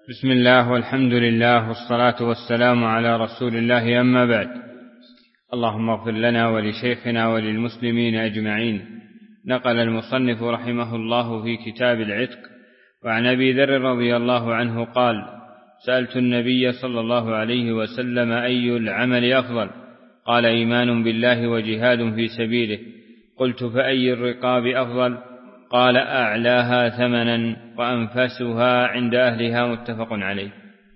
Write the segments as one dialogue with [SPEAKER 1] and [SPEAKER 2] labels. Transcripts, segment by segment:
[SPEAKER 1] بسم الله والحمد لله والصلاة والسلام على رسول الله، أما بعد. اللهم اغفر لنا ولشيخنا وللمسلمين أجمعين. نقل المصنف رحمه الله في كتاب العتق وعن أبي ذر رضي الله عنه قال: سألت النبي صلى الله عليه وسلم: أي العمل أفضل؟ قال: إيمان بالله وجهاد في سبيله. قلت: فأي الرقاب أفضل؟ قال: أعلاها ثمنا وأنفسها عند أهلها. متفق عليه.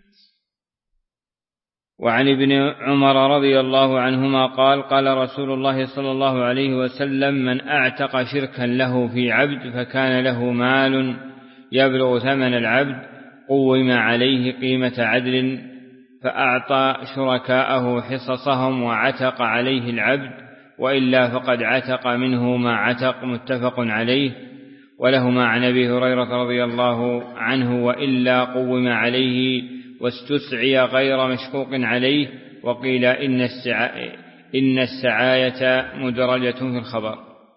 [SPEAKER 1] وعن ابن عمر رضي الله عنهما قال: قال رسول الله صلى الله عليه وسلم: من أعتق شركا له في عبد فكان له مال يبلغ ثمن العبد قوم عليه قيمة عدل، فأعطى شركاءه حصصهم وعتق عليه العبد، وإلا فقد عتق منه ما عتق. متفق عليه. ولهما عن أبي هريرة رضي الله عنه: وإلا قوم عليه واستسعي غير مشقوق عليه. وقيل إن السعاية مدرجة في الخبر.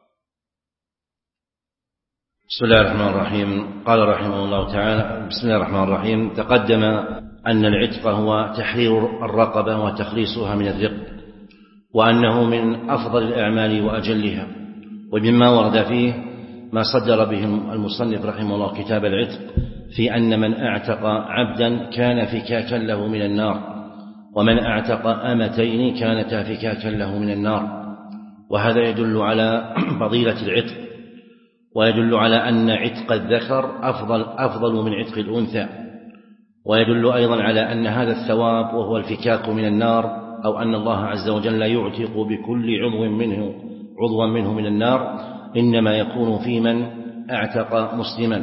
[SPEAKER 2] بسم الله الرحمن الرحيم. قال رحمه الله تعالى: بسم الله الرحمن الرحيم. تقدم أن العتق هو تحرير الرقبة وتخليصها من الرق، وأنه من أفضل الأعمال وأجلها. ومما ورد فيه ما صدر به المصنف رحمه الله كتاب العتق، في أن من أعتق عبدا كان فكاكا له من النار، ومن أعتق أمتين كانتا فكاكا له من النار. وهذا يدل على فضيلة العتق، ويدل على أن عتق الذكر أفضل من عتق الأنثى، ويدل أيضا على أن هذا الثواب وهو الفكاك من النار، أو أن الله عز وجل يعتق بكل عضوا منه من النار، إنما يكون في من أعتق مسلما.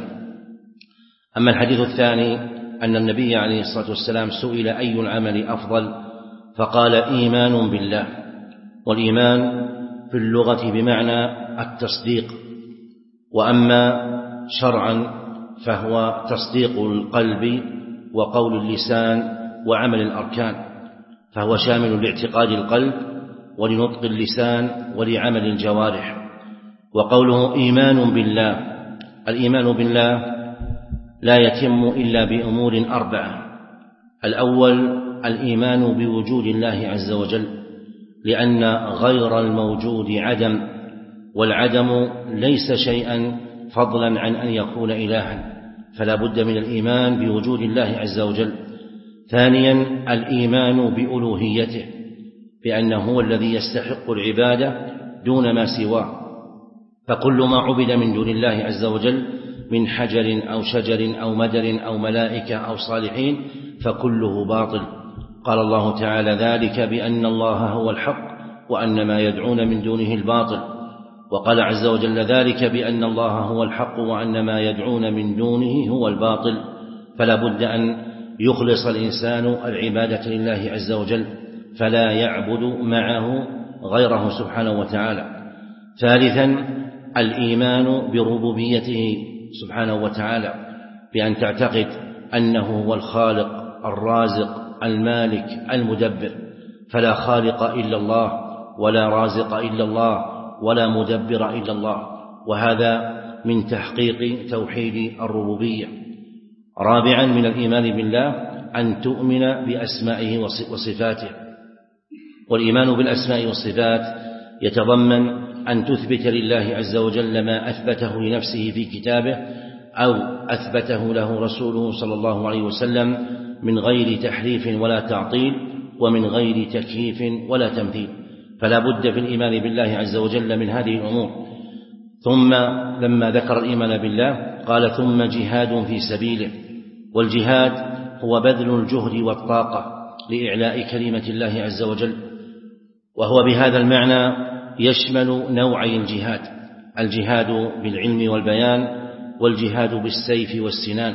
[SPEAKER 2] أما الحديث الثاني أن النبي عليه الصلاة والسلام سئل: أي العمل أفضل؟ فقال: إيمان بالله. والإيمان في اللغة بمعنى التصديق، وأما شرعا فهو تصديق القلب وقول اللسان وعمل الأركان، فهو شامل لاعتقاد القلب ولنطق اللسان ولعمل الجوارح. وقوله إيمان بالله، الإيمان بالله لا يتم إلا بأمور أربعة. الأول الإيمان بوجود الله عز وجل، لأن غير الموجود عدم، والعدم ليس شيئا فضلا عن أن يكون إلها، فلا بد من الإيمان بوجود الله عز وجل. ثانيا الإيمان بألوهيته، بأنه هو الذي يستحق العبادة دون ما سواه، فكل ما عبد من دون الله عز وجل من حجر أو شجر أو مدر أو ملائكة أو صالحين فكله باطل. قال الله تعالى: ذلك بأن الله هو الحق وأن ما يدعون من دونه الباطل. وقال عز وجل: ذلك بأن الله هو الحق وأن ما يدعون من دونه هو الباطل. فلا بد أن يخلص الإنسان العبادة لله عز وجل، فلا يعبد معه غيره سبحانه وتعالى. ثالثا الإيمان بربوبيته سبحانه وتعالى، بأن تعتقد أنه هو الخالق الرازق المالك المدبر، فلا خالق إلا الله ولا رازق إلا الله ولا مدبر إلا الله، وهذا من تحقيق توحيد الربوبية. رابعا من الإيمان بالله أن تؤمن بأسمائه وصفاته، والإيمان بالأسماء والصفات يتضمن أن تثبت لله عز وجل ما أثبته لنفسه في كتابه أو أثبته له رسوله صلى الله عليه وسلم من غير تحريف ولا تعطيل، ومن غير تكييف ولا تمثيل. فلا بد في الإيمان بالله عز وجل من هذه الأمور. ثم لما ذكر الإيمان بالله قال: ثم جهاد في سبيله. والجهاد هو بذل الجهد والطاقة لإعلاء كلمة الله عز وجل، وهو بهذا المعنى يشمل نوعي الجهاد: الجهاد بالعلم والبيان، والجهاد بالسيف والسنان.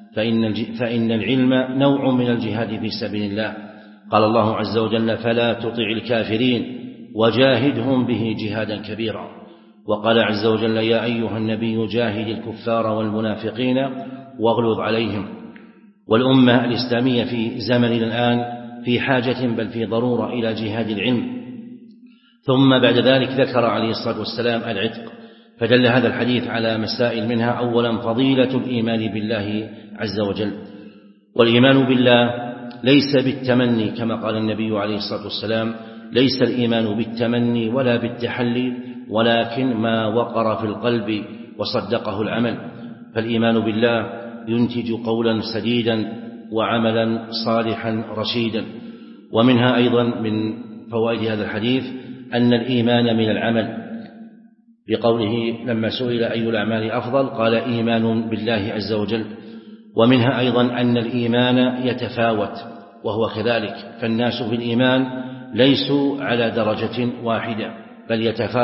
[SPEAKER 2] فإن العلم نوع من الجهاد في سبيل الله. قال الله عز وجل: فلا تطع الكافرين وجاهدهم به جهادا كبيرا. وقال عز وجل: يا أيها النبي جاهد الكفار والمنافقين واغلظ عليهم. والأمة الإسلامية في زمننا الآن في حاجة بل في ضرورة إلى جهاد العلم. ثم بعد ذلك ذكر عليه الصلاة والسلام العتق، فدل هذا الحديث على مسائل، منها أولا فضيلة الإيمان بالله عز وجل، والإيمان بالله ليس بالتمني كما قال النبي عليه الصلاة والسلام: ليس الإيمان بالتمني ولا بالتحلي ولكن ما وقر في القلب وصدقه العمل. فالإيمان بالله ينتج قولا سديدا وعملا صالحا رشيدا. ومنها أيضا من فوائد هذا الحديث أن الإيمان من العمل، بقوله لما سئل أي الأعمال أفضل قال: إيمان بالله عز وجل. ومنها أيضا أن الإيمان يتفاوت، وهو كذلك، فالناس في الإيمان ليسوا على درجة واحدة، بل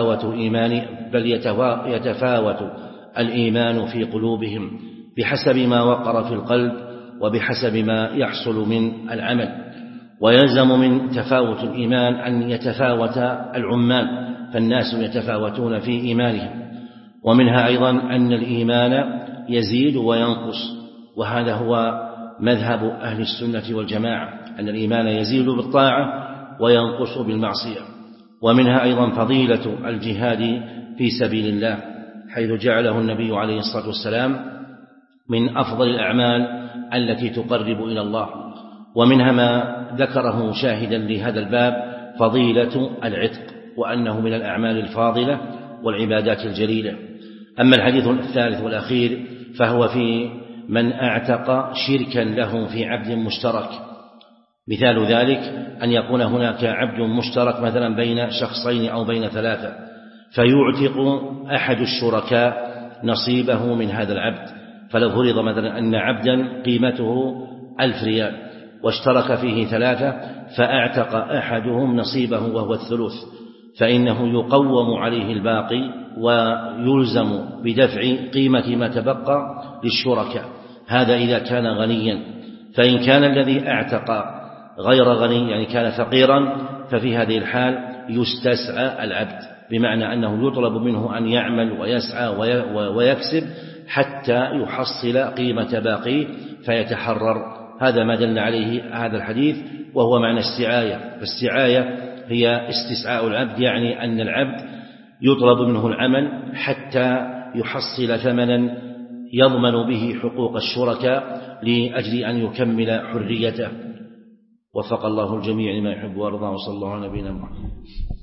[SPEAKER 2] يتفاوت الإيمان في قلوبهم بحسب ما وقر في القلب وبحسب ما يحصل من العمل. ويلزم من تفاوت الإيمان أن يتفاوت العمال، فالناس يتفاوتون في إيمانهم. ومنها أيضا أن الإيمان يزيد وينقص، وهذا هو مذهب أهل السنة والجماعة، أن الإيمان يزيد بالطاعة وينقص بالمعصية. ومنها أيضا فضيلة الجهاد في سبيل الله، حيث جعله النبي عليه الصلاة والسلام من أفضل الأعمال التي تقرب إلى الله. ومنها ما ذكره شاهدا لهذا الباب فضيلة العتق، وأنه من الأعمال الفاضلة والعبادات الجليلة. أما الحديث الثالث والأخير فهو في من أعتق شركا له في عبد مشترك. مثال ذلك أن يكون هناك عبد مشترك مثلا بين شخصين أو بين ثلاثة، فيعتق أحد الشركاء نصيبه من هذا العبد. فلو فرض مثلا أن عبدا قيمته 1000 ريال واشترك فيه ثلاثة، فأعتق أحدهم نصيبه وهو الثلث، فإنه يقوم عليه الباقي ويلزم بدفع قيمة ما تبقى للشركاء. هذا إذا كان غنيا. فإن كان الذي أعتق غير غني، يعني كان فقيرا، ففي هذه الحال يستسعى العبد، بمعنى أنه يطلب منه أن يعمل ويسعى ويكسب حتى يحصل قيمة باقيه فيتحرر. هذا ما دل عليه هذا الحديث، وهو معنى السعاية. فالسعاية هي استسعاء العبد، يعني أن العبد يطلب منه العمل حتى يحصل ثمنا يضمن به حقوق الشركاء لأجل أن يكمل حريته. وفق الله الجميع لما يحب ويرضى، وصلى الله على نبينا محمد.